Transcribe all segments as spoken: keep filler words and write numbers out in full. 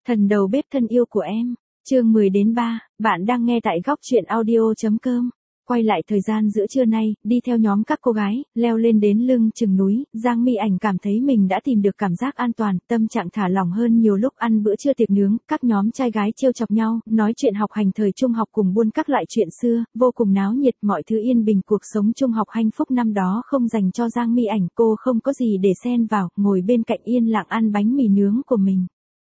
Thần đầu bếp thân yêu của em, chương mười đến ba, bạn đang nghe tại góc truyện audio.com. Quay lại thời gian giữa trưa nay, đi theo nhóm các cô gái, leo lên đến lưng chừng núi, Giang Mi Ảnh cảm thấy mình đã tìm được cảm giác an toàn, tâm trạng thả lỏng hơn nhiều lúc ăn bữa trưa tiệc nướng, các nhóm trai gái trêu chọc nhau, nói chuyện học hành thời trung học cùng buôn các loại chuyện xưa, vô cùng náo nhiệt, mọi thứ yên bình, cuộc sống trung học hạnh phúc năm đó không dành cho Giang Mi Ảnh, cô không có gì để xen vào, ngồi bên cạnh yên lặng ăn bánh mì nướng của mình.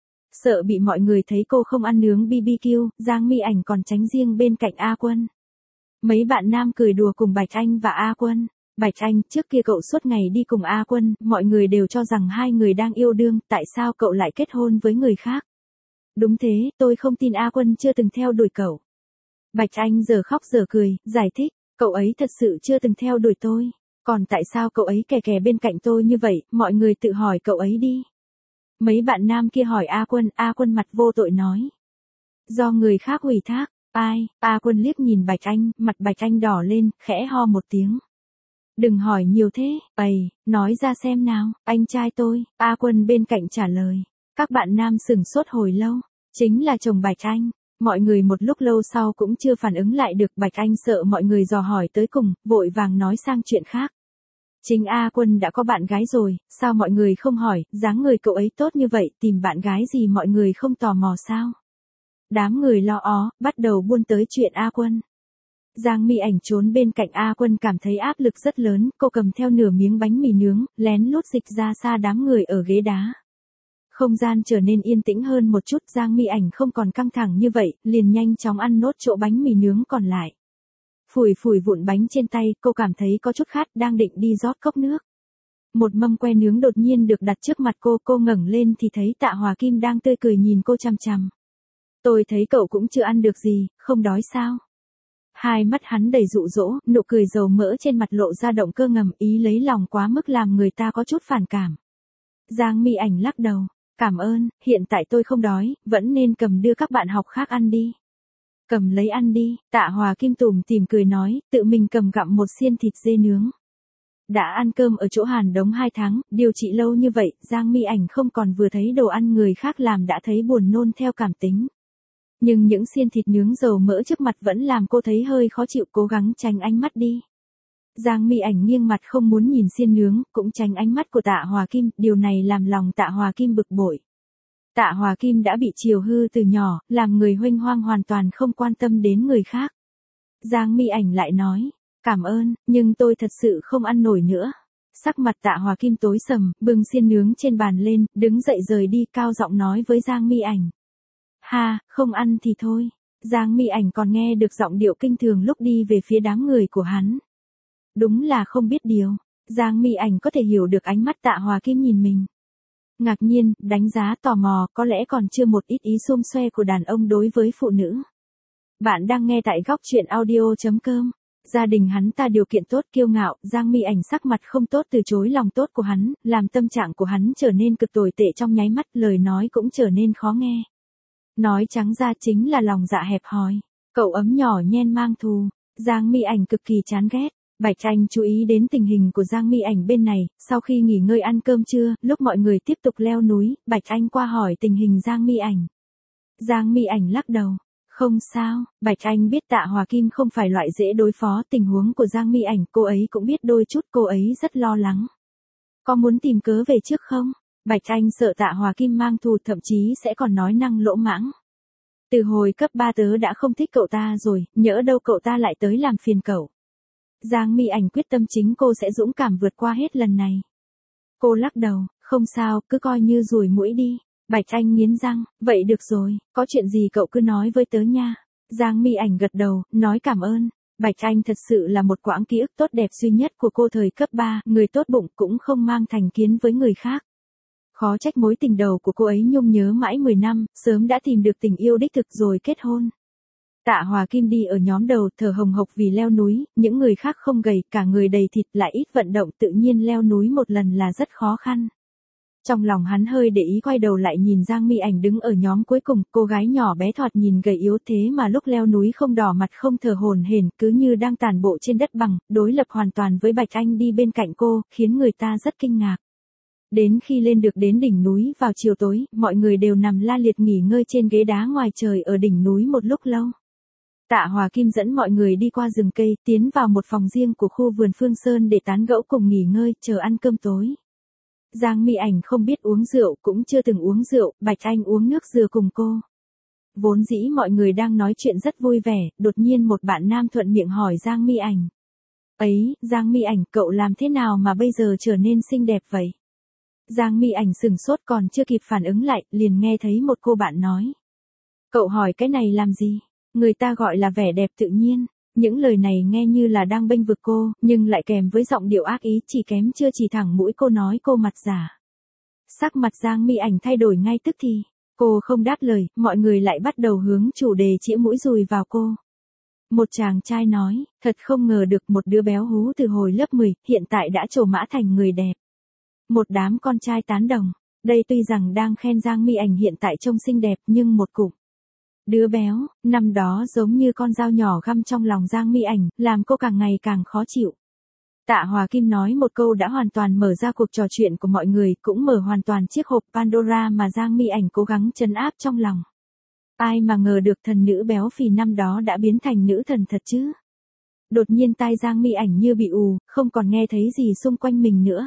Sợ bị mọi người thấy cô không ăn nướng bi bi kiu, Giang Mi Ảnh còn tránh riêng bên cạnh A Quân. Mấy bạn nam cười đùa cùng Bạch Anh và A Quân. Bạch Anh, trước kia cậu suốt ngày đi cùng A Quân, mọi người đều cho rằng hai người đang yêu đương, tại sao cậu lại kết hôn với người khác? Đúng thế, tôi không tin A Quân chưa từng theo đuổi cậu. Bạch Anh giờ khóc giờ cười, giải thích, cậu ấy thật sự chưa từng theo đuổi tôi. Còn tại sao cậu ấy kè kè bên cạnh tôi như vậy, mọi người tự hỏi cậu ấy đi. Mấy bạn nam kia hỏi A Quân, A Quân mặt vô tội nói. Do người khác ủy thác. Ai? A Quân liếc nhìn Bạch Anh, mặt Bạch Anh đỏ lên, khẽ ho một tiếng. Đừng hỏi nhiều thế, ầy, nói ra xem nào, anh trai tôi, A Quân bên cạnh trả lời. Các bạn nam sừng sốt hồi lâu, chính là chồng Bạch Anh. Mọi người một lúc lâu sau cũng chưa phản ứng lại được, Bạch Anh sợ mọi người dò hỏi tới cùng, vội vàng nói sang chuyện khác. Chính A Quân đã có bạn gái rồi, sao mọi người không hỏi, dáng người cậu ấy tốt như vậy, tìm bạn gái gì mọi người không tò mò sao? Đám người lo ó, bắt đầu buôn tới chuyện A Quân. Giang Mi Ảnh trốn bên cạnh A Quân cảm thấy áp lực rất lớn, cô cầm theo nửa miếng bánh mì nướng, lén lút dịch ra xa đám người ở ghế đá. Không gian trở nên yên tĩnh hơn một chút, Giang Mi Ảnh không còn căng thẳng như vậy, liền nhanh chóng ăn nốt chỗ bánh mì nướng còn lại. Phủi phủi vụn bánh trên tay, cô cảm thấy có chút khát, đang định đi rót cốc nước. Một mâm que nướng đột nhiên được đặt trước mặt cô, cô ngẩng lên thì thấy Tạ Hòa Kim đang tươi cười nhìn cô chằm chằm. Tôi thấy cậu cũng chưa ăn được gì, không đói sao? Hai mắt hắn đầy dụ dỗ, nụ cười dầu mỡ trên mặt lộ ra động cơ ngầm, ý lấy lòng quá mức làm người ta có chút phản cảm. Giang Mi Ảnh lắc đầu, cảm ơn, hiện tại tôi không đói, vẫn nên cầm đưa các bạn học khác ăn đi. Cầm lấy ăn đi, Tạ Hòa Kim tủm tỉm cười nói, tự mình cầm gặm một xiên thịt dê nướng. Đã ăn cơm ở chỗ Hàn Đống hai tháng, điều trị lâu như vậy, Giang Mi Ảnh không còn vừa thấy đồ ăn người khác làm đã thấy buồn nôn theo cảm tính. Nhưng những xiên thịt nướng dầu mỡ trước mặt vẫn làm cô thấy hơi khó chịu, cố gắng tránh ánh mắt đi. Giang Mi Ảnh nghiêng mặt không muốn nhìn xiên nướng, cũng tránh ánh mắt của Tạ Hòa Kim, điều này làm lòng Tạ Hòa Kim bực bội. Tạ Hòa Kim đã bị chiều hư từ nhỏ, làm người huênh hoang hoàn toàn không quan tâm đến người khác. Giang Mi Ảnh lại nói, cảm ơn, nhưng tôi thật sự không ăn nổi nữa. Sắc mặt Tạ Hòa Kim tối sầm, bưng xiên nướng trên bàn lên, đứng dậy rời đi, cao giọng nói với Giang Mi Ảnh. Ha, không ăn thì thôi. Giang Mi Ảnh còn nghe được giọng điệu kinh thường lúc đi về phía đám người của hắn. Đúng là không biết điều. Giang Mi Ảnh có thể hiểu được ánh mắt Tạ Hòa Kim nhìn mình. Ngạc nhiên, đánh giá, tò mò, có lẽ còn chưa một ít ý xum xoe của đàn ông đối với phụ nữ. Bạn đang nghe tại góc truyện audio.com. Gia đình hắn ta điều kiện tốt, kiêu ngạo, Giang Mi Ảnh sắc mặt không tốt từ chối lòng tốt của hắn, làm tâm trạng của hắn trở nên cực tồi tệ trong nháy mắt, lời nói cũng trở nên khó nghe. Nói trắng ra chính là lòng dạ hẹp hòi. Cậu ấm nhỏ nhen mang thù. Giang Mi Ảnh cực kỳ chán ghét. Bạch Anh chú ý đến tình hình của Giang Mi Ảnh bên này, sau khi nghỉ ngơi ăn cơm trưa, lúc mọi người tiếp tục leo núi, Bạch Anh qua hỏi tình hình Giang Mi Ảnh. Giang Mi Ảnh lắc đầu. Không sao, Bạch Anh biết Tạ Hòa Kim không phải loại dễ đối phó, tình huống của Giang Mi Ảnh cô ấy cũng biết đôi chút, cô ấy rất lo lắng. Có muốn tìm cớ về trước không? Bạch Anh sợ Tạ Hòa Kim mang thù, thậm chí sẽ còn nói năng lỗ mãng. Từ hồi cấp ba tớ đã không thích cậu ta rồi, nhỡ đâu cậu ta lại tới làm phiền cậu. Giang Mi Ảnh quyết tâm chính cô sẽ dũng cảm vượt qua hết lần này. Cô lắc đầu, không sao, cứ coi như ruồi muỗi đi. Bạch Anh nghiến răng, vậy được rồi, có chuyện gì cậu cứ nói với tớ nha. Giang Mi Ảnh gật đầu, nói cảm ơn. Bạch Anh thật sự là một quãng ký ức tốt đẹp duy nhất của cô thời cấp ba, người tốt bụng cũng không mang thành kiến với người khác. Khó trách mối tình đầu của cô ấy nhung nhớ mãi mười năm, sớm đã tìm được tình yêu đích thực rồi kết hôn. Tạ Hòa Kim đi ở nhóm đầu, thở hồng hộc vì leo núi, những người khác không gầy, cả người đầy thịt, lại ít vận động, tự nhiên leo núi một lần là rất khó khăn. Trong lòng hắn hơi để ý, quay đầu lại nhìn Giang Mi Ảnh đứng ở nhóm cuối cùng, cô gái nhỏ bé thoạt nhìn gầy yếu thế mà lúc leo núi không đỏ mặt không thở hổn hển, cứ như đang tản bộ trên đất bằng, đối lập hoàn toàn với Bạch Anh đi bên cạnh cô, khiến người ta rất kinh ngạc. Đến khi lên được đến đỉnh núi vào chiều tối, mọi người đều nằm la liệt nghỉ ngơi trên ghế đá ngoài trời ở đỉnh núi một lúc lâu. Tạ Hòa Kim dẫn mọi người đi qua rừng cây, tiến vào một phòng riêng của khu vườn Phương Sơn để tán gẫu cùng nghỉ ngơi, chờ ăn cơm tối. Giang Mi Ảnh không biết uống rượu, cũng chưa từng uống rượu, Bạch Anh uống nước dừa cùng cô. Vốn dĩ mọi người đang nói chuyện rất vui vẻ, đột nhiên một bạn nam thuận miệng hỏi Giang Mi Ảnh. Ấy, Giang Mi Ảnh, cậu làm thế nào mà bây giờ trở nên xinh đẹp vậy? Giang Mi Ảnh sừng sốt còn chưa kịp phản ứng lại, liền nghe thấy một cô bạn nói. Cậu hỏi cái này làm gì? Người ta gọi là vẻ đẹp tự nhiên. Những lời này nghe như là đang bênh vực cô, nhưng lại kèm với giọng điệu ác ý, chỉ kém chưa chỉ thẳng mũi cô nói cô mặt giả. Sắc mặt Giang Mi Ảnh thay đổi ngay tức thì. Cô không đáp lời, mọi người lại bắt đầu hướng chủ đề chĩa mũi dùi vào cô. Một chàng trai nói, thật không ngờ được một đứa béo hú từ hồi lớp mười, hiện tại đã trổ mã thành người đẹp. Một đám con trai tán đồng. Đây tuy rằng đang khen Giang Mi Ảnh hiện tại trông xinh đẹp nhưng một cụm. Đứa béo, năm đó giống như con dao nhỏ găm trong lòng Giang Mi Ảnh, làm cô càng ngày càng khó chịu. Tạ Hòa Kim nói một câu đã hoàn toàn mở ra cuộc trò chuyện của mọi người, cũng mở hoàn toàn chiếc hộp Pandora mà Giang Mi Ảnh cố gắng trấn áp trong lòng. Ai mà ngờ được thần nữ béo phì năm đó đã biến thành nữ thần thật chứ. Đột nhiên tai Giang Mi Ảnh như bị ù, không còn nghe thấy gì xung quanh mình nữa.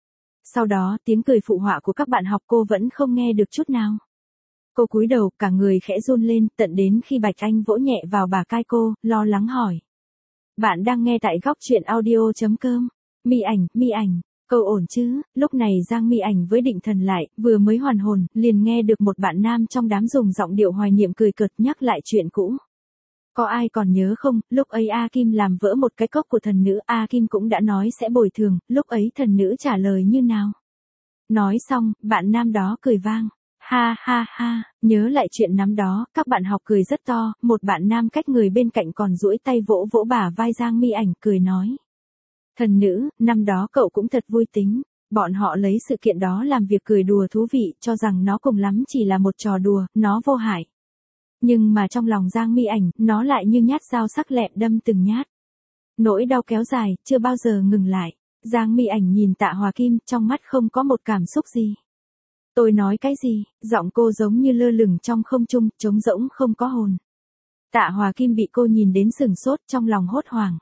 Sau đó tiếng cười phụ họa của các bạn học cô vẫn không nghe được chút nào. Cô cúi đầu, cả người khẽ run lên, tận đến khi Bạch Anh vỗ nhẹ vào bả vai cô, lo lắng hỏi. Bạn đang nghe tại góc truyện audio chấm com. Mi Ảnh, Mi Ảnh, cậu ổn chứ? Lúc này Giang Mi Ảnh với định thần lại, vừa mới hoàn hồn, liền nghe được một bạn nam trong đám dùng giọng điệu hoài niệm cười cợt nhắc lại chuyện cũ. Có ai còn nhớ không, lúc ấy A Kim làm vỡ một cái cốc của thần nữ, A Kim cũng đã nói sẽ bồi thường, lúc ấy thần nữ trả lời như nào? Nói xong, bạn nam đó cười vang. Ha ha ha, nhớ lại chuyện năm đó, các bạn học cười rất to, một bạn nam cách người bên cạnh còn duỗi tay vỗ vỗ bả vai Giang Mi Ảnh cười nói. Thần nữ, năm đó cậu cũng thật vui tính, bọn họ lấy sự kiện đó làm việc cười đùa thú vị, cho rằng nó cùng lắm chỉ là một trò đùa, nó vô hại. Nhưng mà trong lòng Giang Mi Ảnh, nó lại như nhát dao sắc lẹm đâm từng nhát. Nỗi đau kéo dài, chưa bao giờ ngừng lại. Giang Mi Ảnh nhìn Tạ Hòa Kim, trong mắt không có một cảm xúc gì. Tôi nói cái gì, giọng cô giống như lơ lửng trong không trung, trống rỗng không có hồn. Tạ Hòa Kim bị cô nhìn đến sừng sốt trong lòng hốt hoảng.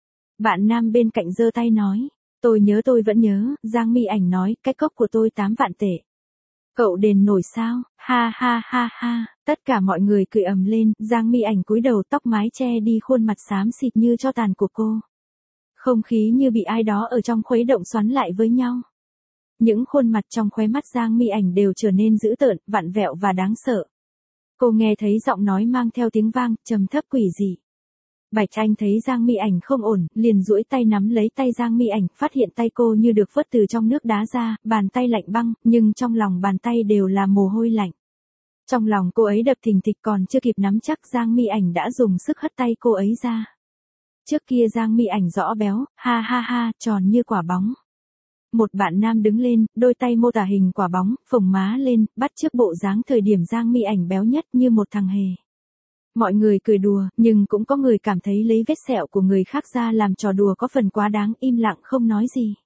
Bạn nam bên cạnh giơ tay nói, tôi nhớ tôi vẫn nhớ, Giang Mi Ảnh nói, cái cốc của tôi tám vạn tệ. Cậu đền nổi sao, ha ha ha ha, tất cả mọi người cười ầm lên, Giang Mi Ảnh cúi đầu tóc mái che đi khuôn mặt xám xịt như tro tàn của cô. Không khí như bị ai đó ở trong khuấy động xoắn lại với nhau. Những khuôn mặt trong khóe mắt Giang Mi Ảnh đều trở nên dữ tợn, vặn vẹo và đáng sợ. Cô nghe thấy giọng nói mang theo tiếng vang, trầm thấp quỷ dị. Bạch Anh thấy Giang Mi Ảnh không ổn, liền duỗi tay nắm lấy tay Giang Mi Ảnh, phát hiện tay cô như được vớt từ trong nước đá ra, bàn tay lạnh băng, nhưng trong lòng bàn tay đều là mồ hôi lạnh. Trong lòng cô ấy đập thình thịch còn chưa kịp nắm chắc Giang Mi Ảnh đã dùng sức hất tay cô ấy ra. Trước kia Giang Mi Ảnh rõ béo, ha ha ha, tròn như quả bóng. Một bạn nam đứng lên, đôi tay mô tả hình quả bóng, phồng má lên, bắt chước bộ dáng thời điểm Giang Mi Ảnh béo nhất như một thằng hề. Mọi người cười đùa, nhưng cũng có người cảm thấy lấy vết sẹo của người khác ra làm trò đùa có phần quá đáng, im lặng không nói gì.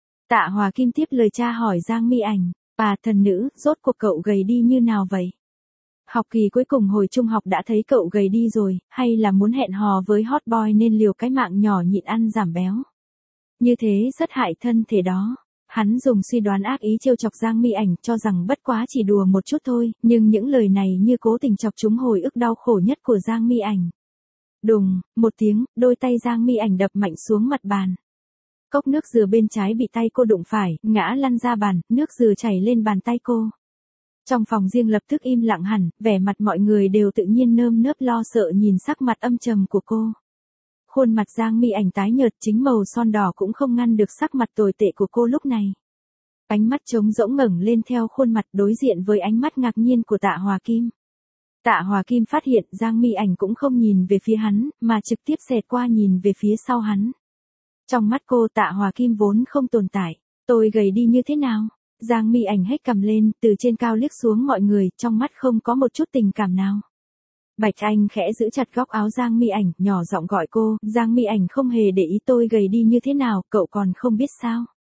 Tạ Hòa Kim tiếp lời tra hỏi Giang Mi Ảnh, bà thần nữ, rốt cuộc cậu gầy đi như nào vậy? Học kỳ cuối cùng hồi trung học đã thấy cậu gầy đi rồi, hay là muốn hẹn hò với hot boy nên liều cái mạng nhỏ nhịn ăn giảm béo? Như thế rất hại thân thể đó. Hắn dùng suy đoán ác ý trêu chọc Giang Mi Ảnh, cho rằng bất quá chỉ đùa một chút thôi, nhưng những lời này như cố tình chọc trúng hồi ức đau khổ nhất của Giang Mi Ảnh. Đùng, một tiếng, đôi tay Giang Mi Ảnh đập mạnh xuống mặt bàn. Cốc nước dừa bên trái bị tay cô đụng phải, ngã lăn ra bàn, nước dừa chảy lên bàn tay cô. Trong phòng riêng lập tức im lặng hẳn, vẻ mặt mọi người đều tự nhiên nơm nớp lo sợ nhìn sắc mặt âm trầm của cô. Khuôn mặt Giang Mi Ảnh tái nhợt, chính màu son đỏ cũng không ngăn được sắc mặt tồi tệ của cô lúc này. Ánh mắt trống rỗng ngẩng lên theo khuôn mặt đối diện với ánh mắt ngạc nhiên của Tạ Hòa Kim. Tạ Hòa Kim phát hiện Giang Mi Ảnh cũng không nhìn về phía hắn, mà trực tiếp xẹt qua nhìn về phía sau hắn. Trong mắt cô Tạ Hòa Kim vốn không tồn tại. Tôi gầy đi như thế nào? Giang Mi Ảnh hét cầm lên, từ trên cao liếc xuống mọi người, trong mắt không có một chút tình cảm nào. Bạch Anh khẽ giữ chặt góc áo Giang Mi Ảnh, nhỏ giọng gọi cô, Giang Mi Ảnh không hề để ý tôi gầy đi như thế nào, cậu còn không biết sao?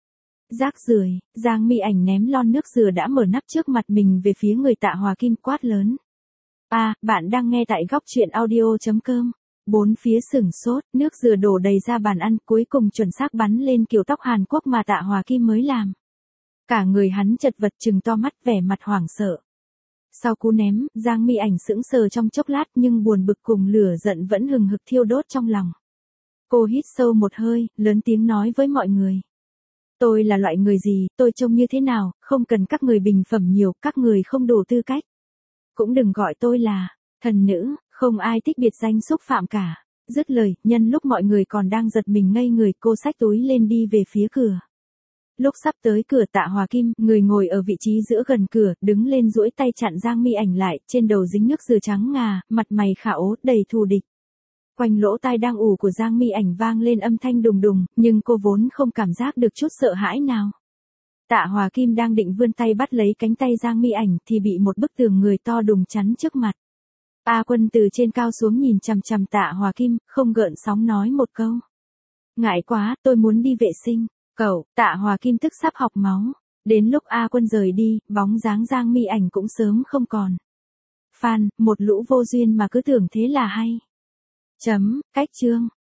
Rác rưởi, Giang Mi Ảnh ném lon nước dừa đã mở nắp trước mặt mình về phía người Tạ Hòa Kim quát lớn. À, bạn đang nghe tại góc truyện audio.com. Bốn phía sửng sốt, nước dừa đổ đầy ra bàn ăn, cuối cùng chuẩn xác bắn lên kiểu tóc Hàn Quốc mà Tạ Hòa Kim mới làm. Cả người hắn chật vật trừng to mắt vẻ mặt hoảng sợ. Sau cú ném, Giang Mi Ảnh sững sờ trong chốc lát nhưng buồn bực cùng lửa giận vẫn hừng hực thiêu đốt trong lòng. Cô hít sâu một hơi, lớn tiếng nói với mọi người. Tôi là loại người gì, tôi trông như thế nào, không cần các người bình phẩm nhiều, các người không đủ tư cách. Cũng đừng gọi tôi là thần nữ, không ai thích biệt danh xúc phạm cả. Dứt lời, nhân lúc mọi người còn đang giật mình ngây người, cô xách túi lên đi về phía cửa. Lúc sắp tới cửa Tạ Hòa Kim, người ngồi ở vị trí giữa gần cửa, đứng lên duỗi tay chặn Giang Mi Ảnh lại, trên đầu dính nước dừa trắng ngà, mặt mày khảo đầy thù địch. Quanh lỗ tai đang ù của Giang Mi Ảnh vang lên âm thanh đùng đùng, nhưng cô vốn không cảm giác được chút sợ hãi nào. Tạ Hòa Kim đang định vươn tay bắt lấy cánh tay Giang Mi Ảnh thì bị một bức tường người to đùng chắn trước mặt. A Quân từ trên cao xuống nhìn chằm chằm Tạ Hòa Kim, không gợn sóng nói một câu. Ngại quá, tôi muốn đi vệ sinh. Cậu, Tạ Hòa Kim tức sắp học máu. Đến lúc A Quân rời đi, bóng dáng Giang Mi Ảnh cũng sớm không còn. Phan, một lũ vô duyên mà cứ tưởng thế là hay. Chấm, cách chương.